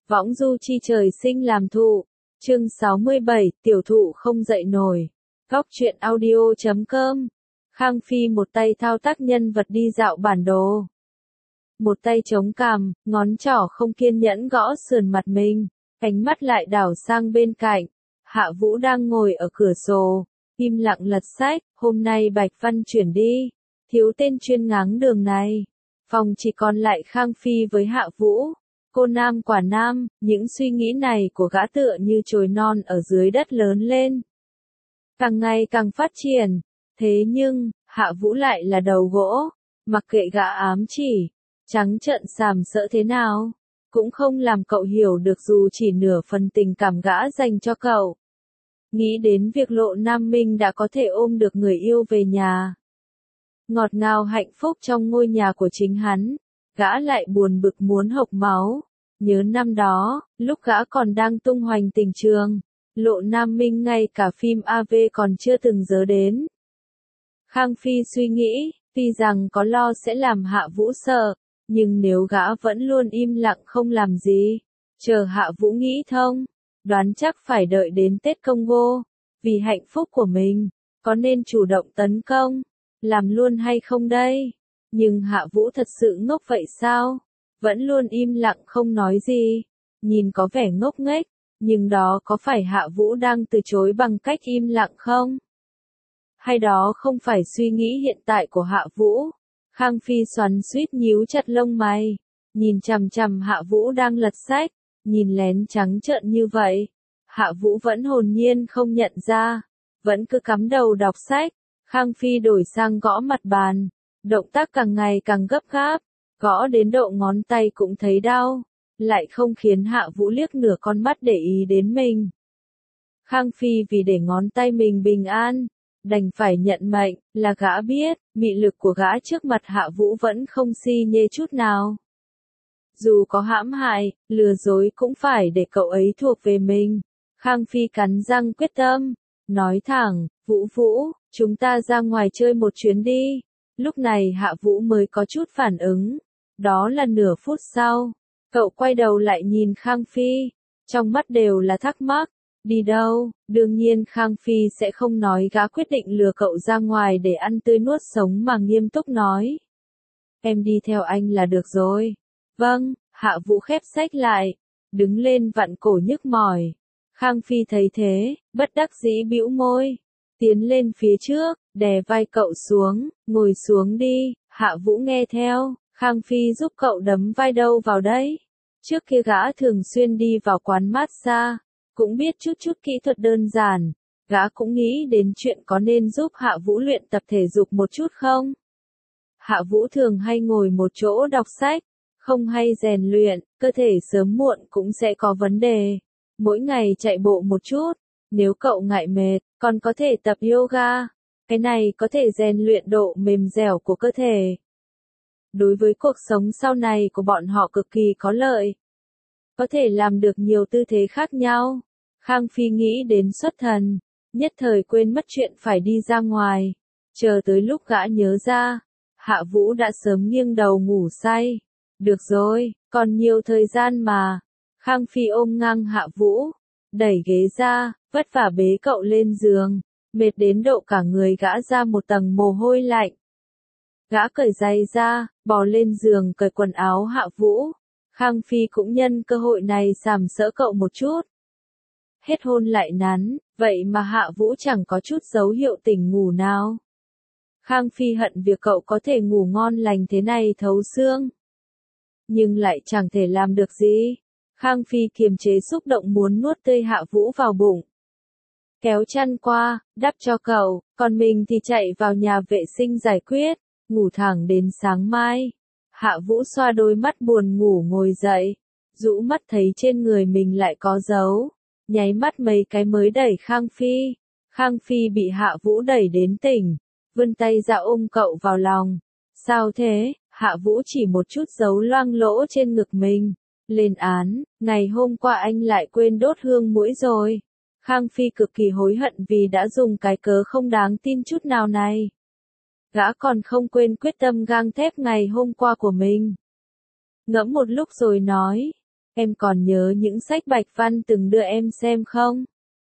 Võng du chi trời sinh làm thụ. Chương 67, tiểu thụ không dậy nổi. Góc truyện audio.com. Khang Phi một tay thao tác nhân vật đi dạo bản đồ. Một tay chống cằm, ngón trỏ không kiên nhẫn gõ sườn mặt mình, ánh mắt lại đảo sang bên cạnh. Hạ Vũ đang ngồi ở cửa sổ, im lặng lật sách, hôm nay Bạch Văn chuyển đi, thiếu tên chuyên ngáng đường này. Phòng chỉ còn lại Khang Phi với Hạ Vũ. Cô nam quả nam, những suy nghĩ này của gã tựa như chồi non ở dưới đất lớn lên. Càng ngày càng phát triển, thế nhưng, Hạ Vũ lại là đầu gỗ, mặc kệ gã ám chỉ, trắng trợn sàm sỡ thế nào, cũng không làm cậu hiểu được dù chỉ nửa phần tình cảm gã dành cho cậu. Nghĩ đến việc Lộ Nam Minh đã có thể ôm được người yêu về nhà. Ngọt ngào hạnh phúc trong ngôi nhà của chính hắn, gã lại buồn bực muốn hộc máu. Nhớ năm đó, lúc gã còn đang tung hoành tình trường, Lộ Nam Minh ngay cả phim AV còn chưa từng nhớ đến. Khang Phi suy nghĩ, tuy rằng có lo sẽ làm Hạ Vũ sợ, nhưng nếu gã vẫn luôn im lặng không làm gì, chờ Hạ Vũ nghĩ thông, đoán chắc phải đợi đến Tết Congo, vì hạnh phúc của mình, có nên chủ động tấn công, làm luôn hay không đây? Nhưng Hạ Vũ thật sự ngốc vậy sao? Vẫn luôn im lặng không nói gì, nhìn có vẻ ngốc nghếch, nhưng đó có phải Hạ Vũ đang từ chối bằng cách im lặng không? Hay đó không phải suy nghĩ hiện tại của Hạ Vũ? Khang Phi xoắn xuýt nhíu chặt lông mày, nhìn chằm chằm Hạ Vũ đang lật sách, nhìn lén trắng trợn như vậy. Hạ Vũ vẫn hồn nhiên không nhận ra, vẫn cứ cắm đầu đọc sách. Khang Phi đổi sang gõ mặt bàn, động tác càng ngày càng gấp gáp. Gõ đến độ ngón tay cũng thấy đau, lại không khiến Hạ Vũ liếc nửa con mắt để ý đến mình. Khang Phi vì để ngón tay mình bình an, đành phải nhận mệnh, là gã biết, mị lực của gã trước mặt Hạ Vũ vẫn không si nhê chút nào. Dù có hãm hại, lừa dối cũng phải để cậu ấy thuộc về mình. Khang Phi cắn răng quyết tâm, nói thẳng, Vũ Vũ, chúng ta ra ngoài chơi một chuyến đi. Lúc này Hạ Vũ mới có chút phản ứng. Đó là nửa phút sau, cậu quay đầu lại nhìn Khang Phi, trong mắt đều là thắc mắc, đi đâu? Đương nhiên Khang Phi sẽ không nói gã quyết định lừa cậu ra ngoài để ăn tươi nuốt sống mà nghiêm túc nói. Em đi theo anh là được rồi. Vâng, Hạ Vũ khép sách lại, đứng lên vặn cổ nhức mỏi. Khang Phi thấy thế, bất đắc dĩ bĩu môi, tiến lên phía trước, đè vai cậu xuống, ngồi xuống đi. Hạ Vũ nghe theo. Khang Phi giúp cậu đấm vai đâu vào đấy. Trước kia gã thường xuyên đi vào quán massage, cũng biết chút kỹ thuật đơn giản. Gã cũng nghĩ đến chuyện có nên giúp Hạ Vũ luyện tập thể dục một chút không? Hạ Vũ thường hay ngồi một chỗ đọc sách, không hay rèn luyện, cơ thể sớm muộn cũng sẽ có vấn đề. Mỗi ngày chạy bộ một chút, nếu cậu ngại mệt, còn có thể tập yoga. Cái này có thể rèn luyện độ mềm dẻo của cơ thể. Đối với cuộc sống sau này của bọn họ cực kỳ có lợi. Có thể làm được nhiều tư thế khác nhau. Khang Phi nghĩ đến xuất thần, nhất thời quên mất chuyện phải đi ra ngoài. Chờ tới lúc gã nhớ ra, Hạ Vũ đã sớm nghiêng đầu ngủ say. Được rồi, còn nhiều thời gian mà. Khang Phi ôm ngang Hạ Vũ, đẩy ghế ra, vất vả bế cậu lên giường, mệt đến độ cả người gã ra một tầng mồ hôi lạnh. Gã cởi giày ra, bò lên giường cởi quần áo Hạ Vũ. Khang Phi cũng nhân cơ hội này sàm sỡ cậu một chút. Hết hôn lại nắn, vậy mà Hạ Vũ chẳng có chút dấu hiệu tỉnh ngủ nào. Khang Phi hận việc cậu có thể ngủ ngon lành thế này thấu xương. Nhưng lại chẳng thể làm được gì. Khang Phi kiềm chế xúc động muốn nuốt tươi Hạ Vũ vào bụng. Kéo chăn qua, đắp cho cậu, còn mình thì chạy vào nhà vệ sinh giải quyết. Ngủ thẳng đến sáng mai. Hạ Vũ xoa đôi mắt buồn ngủ ngồi dậy, rũ mắt thấy trên người mình lại có dấu, nháy mắt mấy cái mới đẩy Khang Phi. Khang Phi bị Hạ Vũ đẩy đến tỉnh, vươn tay ra ôm cậu vào lòng. Sao thế? Hạ Vũ chỉ một chút dấu loang lỗ trên ngực mình. Lên án, ngày hôm qua anh lại quên đốt hương mũi rồi. Khang Phi cực kỳ hối hận vì đã dùng cái cớ không đáng tin chút nào này. Gã còn không quên quyết tâm gang thép ngày hôm qua của mình. Ngẫm một lúc rồi nói, em còn nhớ những sách Bạch Văn từng đưa em xem không?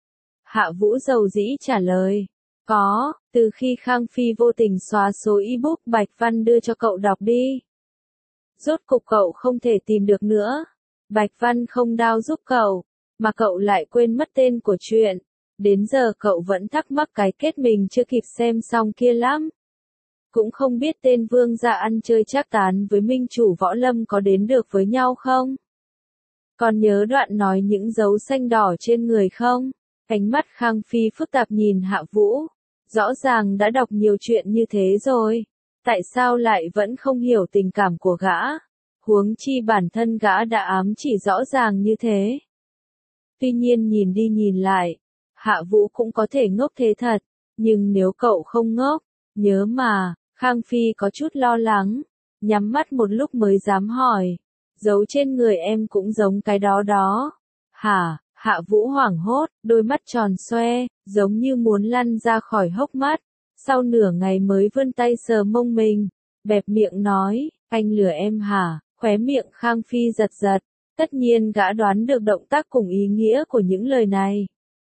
Hạ Vũ dầu dĩ trả lời. Có, từ khi Khang Phi vô tình xóa số ebook Bạch Văn đưa cho cậu đọc đi. Rốt cục cậu không thể tìm được nữa. Bạch Văn không đao giúp cậu, mà cậu lại quên mất tên của truyện. Đến giờ cậu vẫn thắc mắc cái kết mình chưa kịp xem xong kia lắm. Cũng không biết tên vương gia ăn chơi trác tán với minh chủ võ lâm có đến được với nhau không? Còn nhớ đoạn nói những dấu xanh đỏ trên người không? Ánh mắt Khang Phi phức tạp nhìn Hạ Vũ. Rõ ràng đã đọc nhiều chuyện như thế rồi. Tại sao lại vẫn không hiểu tình cảm của gã? Huống chi bản thân gã đã ám chỉ rõ ràng như thế. Tuy nhiên nhìn đi nhìn lại, Hạ Vũ cũng có thể ngốc thế thật. Nhưng nếu cậu không ngốc, nhớ mà, Khang Phi có chút lo lắng. Nhắm mắt một lúc mới dám hỏi. Dấu trên người em cũng giống cái đó đó. Hả? Hạ Vũ hoảng hốt, đôi mắt tròn xoe, giống như muốn lăn ra khỏi hốc mắt. Sau nửa ngày mới vươn tay sờ mông mình, bẹp miệng nói, anh lừa em hả? Khóe miệng Khang Phi giật giật, tất nhiên gã đoán được động tác cùng ý nghĩa của những lời này.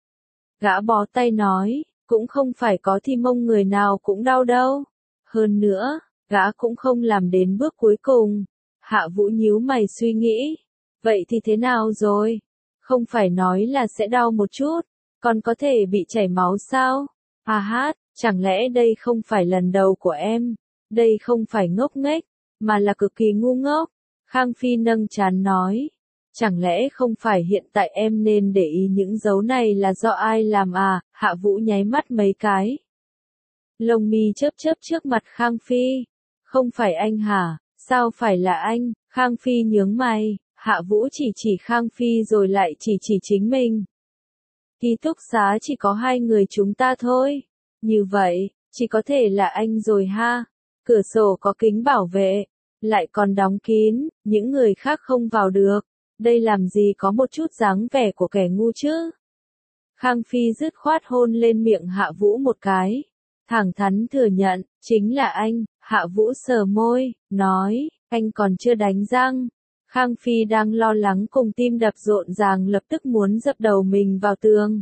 Gã bó tay nói, cũng không phải có thì mông người nào cũng đau đâu. Hơn nữa, gã cũng không làm đến bước cuối cùng. Hạ Vũ nhíu mày suy nghĩ, vậy thì thế nào rồi? Không phải nói là sẽ đau một chút, còn có thể bị chảy máu sao? À hát, chẳng lẽ đây không phải lần đầu của em? Đây không phải ngốc nghếch, mà là cực kỳ ngu ngốc. Khang Phi nâng trán nói, chẳng lẽ không phải hiện tại em nên để ý những dấu này là do ai làm à? Hạ Vũ nháy mắt mấy cái. Lông mi chớp chớp trước mặt Khang Phi. Không phải anh hả? Sao phải là anh? Khang Phi nhướng mày. Hạ Vũ chỉ Khang Phi rồi lại chỉ chính mình. Ký túc xá chỉ có hai người chúng ta thôi. Như vậy, chỉ có thể là anh rồi ha. Cửa sổ có kính bảo vệ, lại còn đóng kín, những người khác không vào được. Đây làm gì có một chút dáng vẻ của kẻ ngu chứ? Khang Phi dứt khoát hôn lên miệng Hạ Vũ một cái. Thẳng thắn thừa nhận, chính là anh. Hạ Vũ sờ môi, nói, anh còn chưa đánh răng. Khang Phi đang lo lắng cùng tim đập rộn ràng lập tức muốn dập đầu mình vào tường.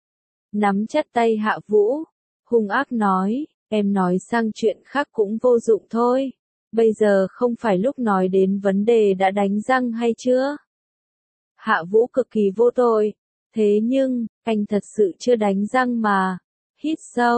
Nắm chặt tay Hạ Vũ, hung ác nói, em nói sang chuyện khác cũng vô dụng thôi. Bây giờ không phải lúc nói đến vấn đề đã đánh răng hay chưa? Hạ Vũ cực kỳ vô tội. Thế nhưng, anh thật sự chưa đánh răng mà. Hít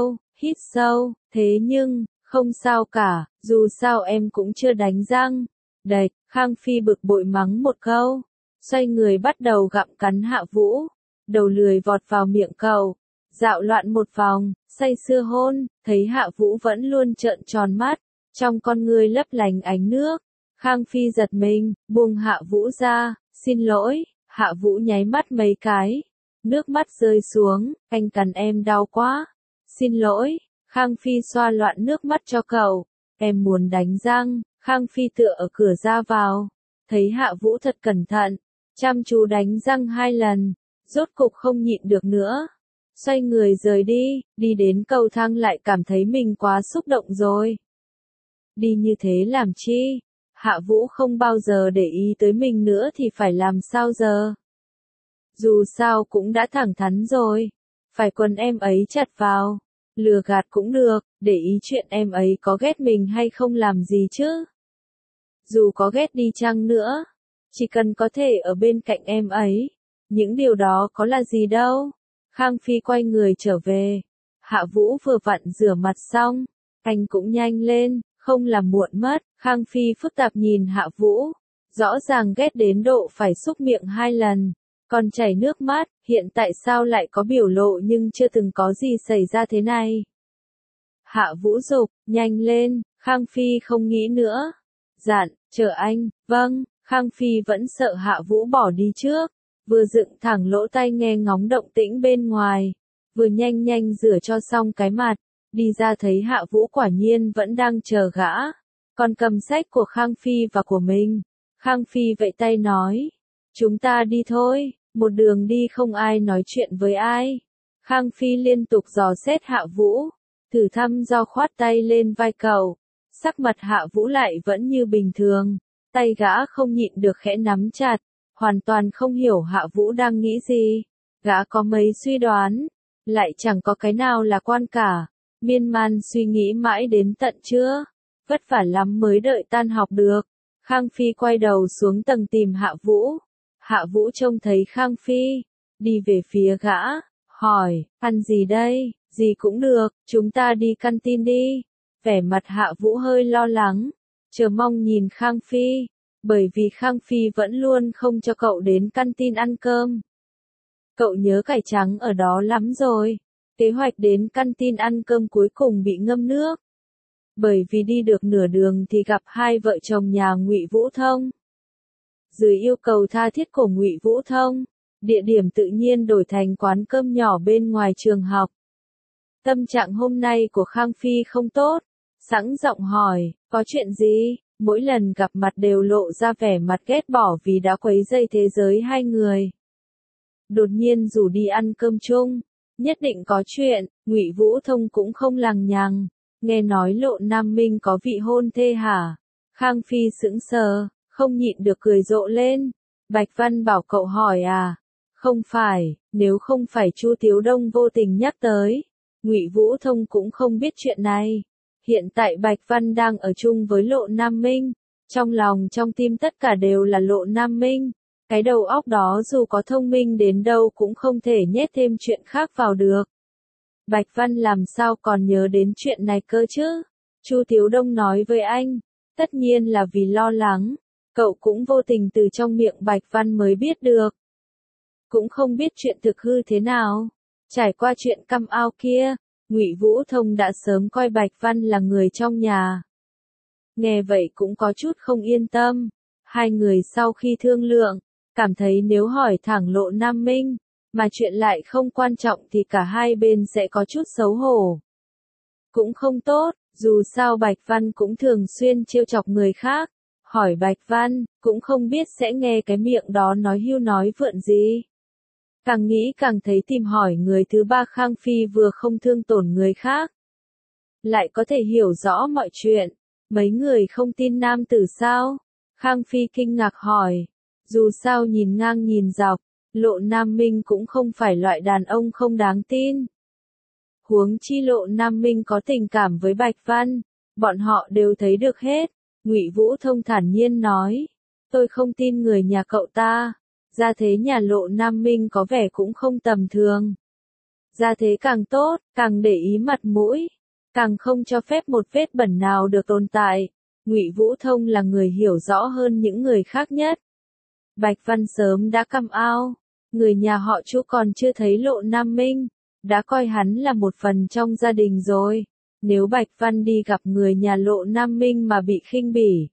sâu, thế nhưng, không sao cả, dù sao em cũng chưa đánh răng. Đệt, Khang Phi bực bội mắng một câu, xoay người bắt đầu gặm cắn Hạ Vũ, đầu lười vọt vào miệng cậu, dạo loạn một vòng, say sưa hôn, thấy Hạ Vũ vẫn luôn trợn tròn mắt, trong con ngươi lấp lánh ánh nước. Khang Phi giật mình, buông Hạ Vũ ra, xin lỗi. Hạ Vũ nháy mắt mấy cái, nước mắt rơi xuống, anh cắn em đau quá. Xin lỗi. Khang Phi xoa loạn nước mắt cho cậu, em muốn đánh răng. Khang Phi tựa ở cửa ra vào, thấy Hạ Vũ thật cẩn thận, chăm chú đánh răng 2 lần, rốt cục không nhịn được nữa. Xoay người rời đi đến cầu thang lại cảm thấy mình quá xúc động rồi. Đi như thế làm chi? Hạ Vũ không bao giờ để ý tới mình nữa thì phải làm sao giờ? Dù sao cũng đã thẳng thắn rồi, phải quần em ấy chặt vào, lừa gạt cũng được, để ý chuyện em ấy có ghét mình hay không làm gì chứ. Dù có ghét đi chăng nữa, chỉ cần có thể ở bên cạnh em ấy, những điều đó có là gì đâu. Khang Phi quay người trở về, Hạ Vũ vừa vặn rửa mặt xong, anh cũng nhanh lên, không làm muộn mất. Khang Phi phức tạp nhìn Hạ Vũ, rõ ràng ghét đến độ phải xúc miệng 2 lần, còn chảy nước mắt, hiện tại sao lại có biểu lộ nhưng chưa từng có gì xảy ra thế này. Hạ Vũ giục, nhanh lên. Khang Phi không nghĩ nữa, dặn, chờ anh. Vâng. Khang Phi vẫn sợ Hạ Vũ bỏ đi trước, vừa dựng thẳng lỗ tai nghe ngóng động tĩnh bên ngoài, vừa nhanh rửa cho xong cái mặt, đi ra thấy Hạ Vũ quả nhiên vẫn đang chờ gã, còn cầm sách của Khang Phi và của mình. Khang Phi vẫy tay nói, chúng ta đi thôi. Một đường đi không ai nói chuyện với ai. Khang Phi liên tục dò xét Hạ Vũ, thử thăm dò khoát tay lên vai cậu. Sắc mặt Hạ Vũ lại vẫn như bình thường, tay gã không nhịn được khẽ nắm chặt, hoàn toàn không hiểu Hạ Vũ đang nghĩ gì. Gã có mấy suy đoán, lại chẳng có cái nào là quan cả. Miên man suy nghĩ mãi đến tận trưa, vất vả lắm mới đợi tan học được. Khang Phi quay đầu xuống tầng tìm Hạ Vũ. Hạ Vũ trông thấy Khang Phi, đi về phía gã, hỏi, ăn gì đây? Gì cũng được, chúng ta đi canteen đi. Vẻ mặt Hạ Vũ hơi lo lắng, chờ mong nhìn Khang Phi, bởi vì Khang Phi vẫn luôn không cho cậu đến canteen ăn cơm. Cậu nhớ cải trắng ở đó lắm rồi. Kế hoạch đến canteen ăn cơm cuối cùng bị ngâm nước. Bởi vì đi được nửa đường thì gặp hai vợ chồng nhà Ngụy Vũ Thông. Dưới yêu cầu tha thiết của Ngụy Vũ Thông, địa điểm tự nhiên đổi thành quán cơm nhỏ bên ngoài trường học. Tâm trạng hôm nay của Khang Phi không tốt, sẵn giọng hỏi, có chuyện gì? Mỗi lần gặp mặt đều lộ ra vẻ mặt ghét bỏ vì đã quấy rầy thế giới hai người. Đột nhiên rủ đi ăn cơm chung, nhất định có chuyện. Ngụy Vũ Thông cũng không lằng nhằng, nghe nói Lộ Nam Minh có vị hôn thê hả? Khang Phi sững sờ, không nhịn được cười rộ lên. Bạch Văn bảo cậu hỏi à? Không phải, nếu không phải Chu Tiếu Đông vô tình nhắc tới, Ngụy Vũ Thông cũng không biết chuyện này. Hiện tại Bạch Văn đang ở chung với Lộ Nam Minh, trong lòng trong tim tất cả đều là Lộ Nam Minh. Cái đầu óc đó dù có thông minh đến đâu cũng không thể nhét thêm chuyện khác vào được. Bạch Văn làm sao còn nhớ đến chuyện này cơ chứ? Chu Tiếu Đông nói với anh, tất nhiên là vì lo lắng, cậu cũng vô tình từ trong miệng Bạch Văn mới biết được. Cũng không biết chuyện thực hư thế nào. Trải qua chuyện căm ao kia, Ngụy Vũ Thông đã sớm coi Bạch Văn là người trong nhà. Nghe vậy cũng có chút không yên tâm. Hai người sau khi thương lượng, cảm thấy nếu hỏi thẳng Lộ Nam Minh, mà chuyện lại không quan trọng thì cả hai bên sẽ có chút xấu hổ. Cũng không tốt, dù sao Bạch Văn cũng thường xuyên trêu chọc người khác. Hỏi Bạch Văn, cũng không biết sẽ nghe cái miệng đó nói hưu nói vượn gì. Càng nghĩ càng thấy tìm hỏi người thứ ba. Khang Phi vừa không thương tổn người khác, lại có thể hiểu rõ mọi chuyện. Mấy người không tin nam tử sao? Khang Phi kinh ngạc hỏi. Dù sao nhìn ngang nhìn dọc, Lộ Nam Minh cũng không phải loại đàn ông không đáng tin. Huống chi Lộ Nam Minh có tình cảm với Bạch Văn, bọn họ đều thấy được hết. Ngụy Vũ Thông thản nhiên nói, tôi không tin người nhà cậu ta. Gia thế nhà Lộ Nam Minh có vẻ cũng không tầm thường. Gia thế càng tốt, càng để ý mặt mũi, càng không cho phép một vết bẩn nào được tồn tại. Ngụy Vũ Thông là người hiểu rõ hơn những người khác nhất. Bạch Văn sớm đã căm ao, người nhà họ Chu còn chưa thấy Lộ Nam Minh, đã coi hắn là một phần trong gia đình rồi. Nếu Bạch Văn đi gặp người nhà Lộ Nam Minh mà bị khinh bỉ,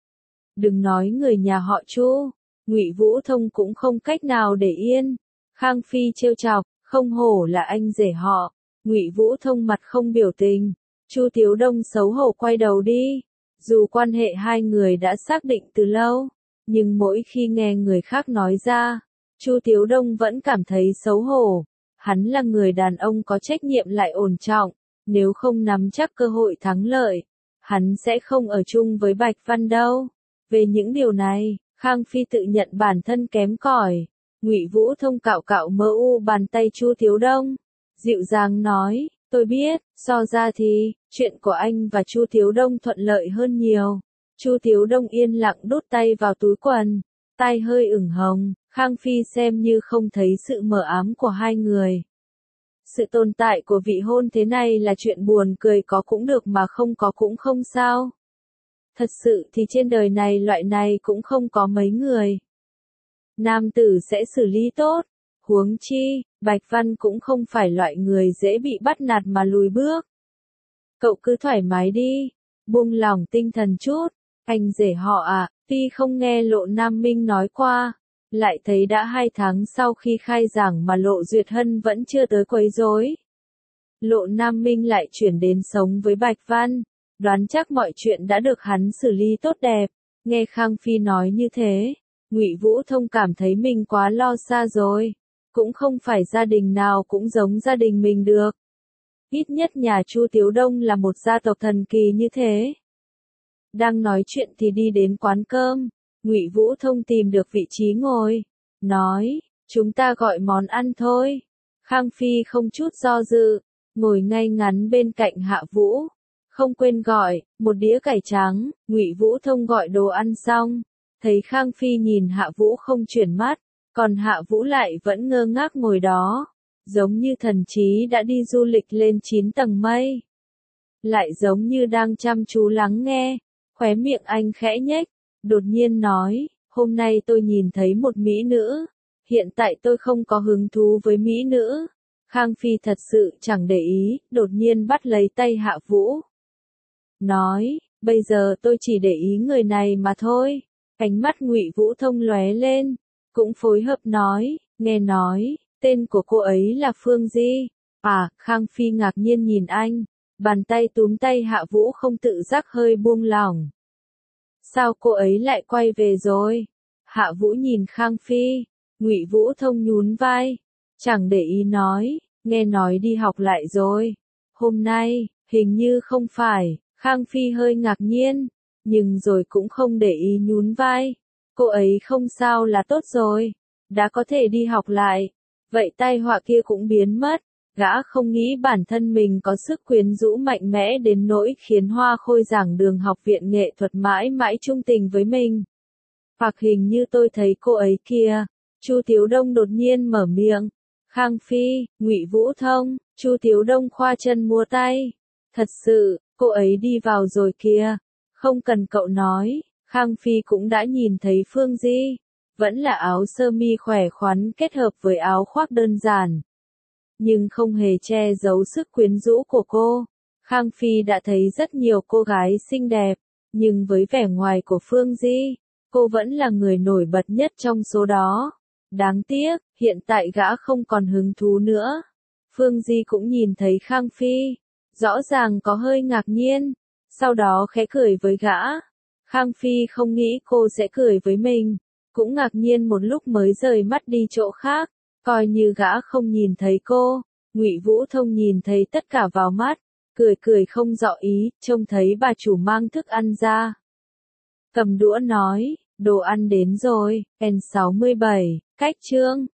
đừng nói người nhà họ Chu, Ngụy Vũ Thông cũng không cách nào để yên. Khang Phi trêu chọc, không hổ là anh rể họ. Ngụy Vũ Thông mặt không biểu tình. Chu Tiếu Đông xấu hổ quay đầu đi. Dù quan hệ hai người đã xác định từ lâu, nhưng mỗi khi nghe người khác nói ra, Chu Tiếu Đông vẫn cảm thấy xấu hổ. Hắn là người đàn ông có trách nhiệm lại ổn trọng, nếu không nắm chắc cơ hội thắng lợi, hắn sẽ không ở chung với Bạch Văn đâu. Về những điều này, Khang Phi tự nhận bản thân kém cỏi. Ngụy Vũ Thông cạo cạo mơ u bàn tay Chu Tiếu Đông, dịu dàng nói, tôi biết, so ra thì, chuyện của anh và Chu Tiếu Đông thuận lợi hơn nhiều. Chu Tiếu Đông yên lặng đút tay vào túi quần, tai hơi ửng hồng. Khang Phi xem như không thấy sự mờ ám của hai người. Sự tồn tại của vị hôn thế này là chuyện buồn cười, có cũng được mà không có cũng không sao. Thật sự thì trên đời này loại này cũng không có mấy người nam tử sẽ xử lý tốt. Huống chi, Bạch Văn cũng không phải loại người dễ bị bắt nạt mà lùi bước. Cậu cứ thoải mái đi, buông lòng tinh thần chút. Anh rể họ à, tuy không nghe Lộ Nam Minh nói qua, lại thấy đã 2 tháng sau khi khai giảng mà Lộ Duyệt Hân vẫn chưa tới quấy rối. Lộ Nam Minh lại chuyển đến sống với Bạch Văn, đoán chắc mọi chuyện đã được hắn xử lý tốt đẹp. Nghe Khang Phi nói như thế, Ngụy Vũ Thông cảm thấy mình quá lo xa rồi. Cũng không phải gia đình nào cũng giống gia đình mình được. Ít nhất nhà Chu Tiếu Đông là một gia tộc thần kỳ như thế. Đang nói chuyện thì đi đến quán cơm. Ngụy Vũ Thông tìm được vị trí ngồi, nói, chúng ta gọi món ăn thôi. Khang Phi không chút do dự, ngồi ngay ngắn bên cạnh Hạ Vũ. Không quên gọi, một đĩa cải trắng. Ngụy Vũ Thông gọi đồ ăn xong, thấy Khang Phi nhìn Hạ Vũ không chuyển mắt, còn Hạ Vũ lại vẫn ngơ ngác ngồi đó, giống như thần trí đã đi du lịch lên 9 tầng mây. Lại giống như đang chăm chú lắng nghe, khóe miệng anh khẽ nhếch, đột nhiên nói, hôm nay tôi nhìn thấy một mỹ nữ, hiện tại tôi không có hứng thú với mỹ nữ. Khang Phi thật sự chẳng để ý, đột nhiên bắt lấy tay Hạ Vũ. Nói, bây giờ tôi chỉ để ý người này mà thôi. Ánh mắt Ngụy Vũ Thông lóe lên, cũng phối hợp nói, nghe nói, tên của cô ấy là Phương Di. À, Khang Phi ngạc nhiên nhìn anh, bàn tay túm tay Hạ Vũ không tự giác hơi buông lỏng. Sao cô ấy lại quay về rồi? Hạ Vũ nhìn Khang Phi, Ngụy Vũ Thông nhún vai, chẳng để ý nói, nghe nói đi học lại rồi. Hôm nay, hình như không phải. Khang Phi hơi ngạc nhiên, nhưng rồi cũng không để ý nhún vai. Cô ấy không sao là tốt rồi, đã có thể đi học lại, vậy tai họa kia cũng biến mất. Gã không nghĩ bản thân mình có sức quyến rũ mạnh mẽ đến nỗi khiến Hoa Khôi giảng đường học viện nghệ thuật mãi mãi trung tình với mình. Hoặc hình như tôi thấy cô ấy kia. Chu Tiếu Đông đột nhiên mở miệng. Khang Phi, Ngụy Vũ Thông, Chu Tiếu Đông khoa chân múa tay. Thật sự, cô ấy đi vào rồi kìa. Không cần cậu nói, Khang Phi cũng đã nhìn thấy Phương Di. Vẫn là áo sơ mi khỏe khoắn kết hợp với áo khoác đơn giản, nhưng không hề che giấu sức quyến rũ của cô. Khang Phi đã thấy rất nhiều cô gái xinh đẹp, nhưng với vẻ ngoài của Phương Di, cô vẫn là người nổi bật nhất trong số đó. Đáng tiếc, hiện tại gã không còn hứng thú nữa. Phương Di cũng nhìn thấy Khang Phi, rõ ràng có hơi ngạc nhiên, sau đó khẽ cười với gã. Khang Phi không nghĩ cô sẽ cười với mình, cũng ngạc nhiên một lúc mới rời mắt đi chỗ khác, coi như gã không nhìn thấy cô. Ngụy Vũ Thông nhìn thấy tất cả vào mắt, cười cười không rõ ý, trông thấy bà chủ mang thức ăn ra. Cầm đũa nói, đồ ăn đến rồi. N67, cách chương